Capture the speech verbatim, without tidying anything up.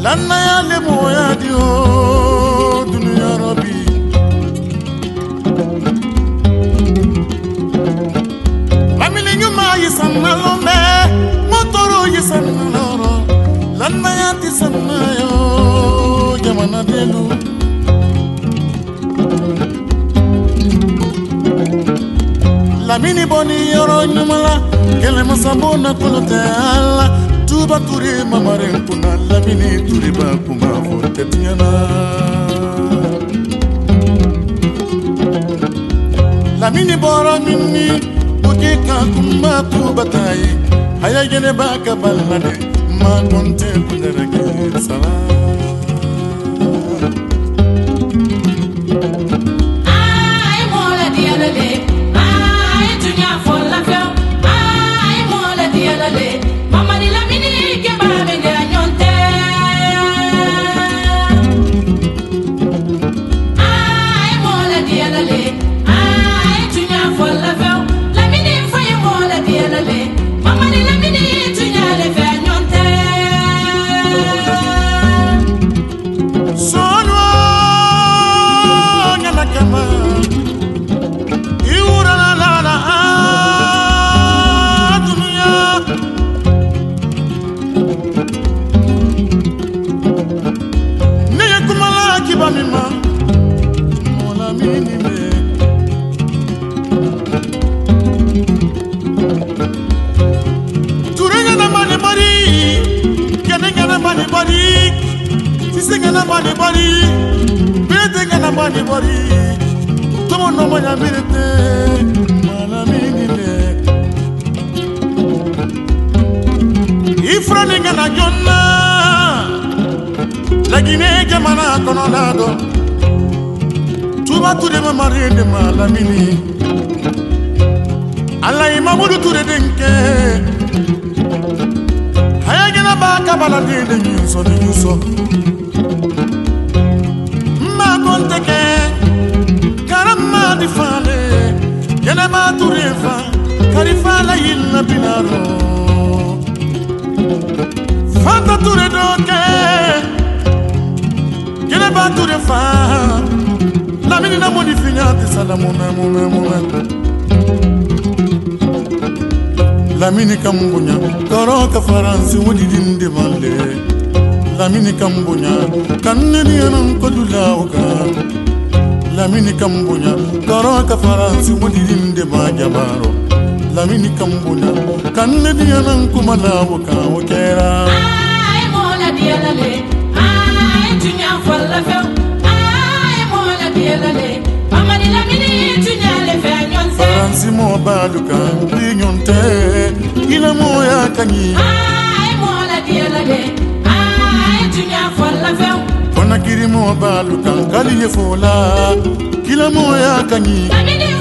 lana ya le moya dio dunia rabbi lamini nyuma yisanna lombe motoro yisanna loro lana ya tisanna yo jamana delu lamini boni yoro nyumala kele masabona kolote ala tuba turi mamare kuna lamini turi ba kuma forte tiana lamini boro minni bukika kuma tuba tai haya gene ba ka balade ma konte kundara ke sala ai mola dialale ai tunya folla fe ai mola dialale mama ni lamini ke ba be ngera nyonte ai mola dialale ai tunya folla fe lamini fa mola dialale mama ni lamini tunya le fe nyonte sono nyana kama iura la la la dunia ne kumala kibamima mola mini me turenga na mane mari kenenga na mane mari sisenga na mane mari betenga na mane mari tomo no manya mirete mola mini me ifraninga na jonna lagine jamana kono nado tuba tude ma marinde mala mini Allah imamudu tude denke haya gena ba kabala de de nyuso de nyuso ma konteke karama di fale gena ma turefa karifa la yilla binaro fanta ture doke gena ba turefa la mini na moni finyati salamu na mume mume lamini kambunya karo ka faransi wodi dinde malle lamini kambunya kanneni yanan ko dulawka lamini kambunya karo ka faransi wodi dinde ma jabaro lamini kambunya kanneni yanan ko malawka wakera ai mola dialale ai tunya folla fe ai mola dialale mama ni lamini tunya le fe nyonse faransi mo baluka nyonte ila moya kanyi ai mola dialale ai tunya folla fe kona kirimo baluka kali yefola kila moya kanyi lamini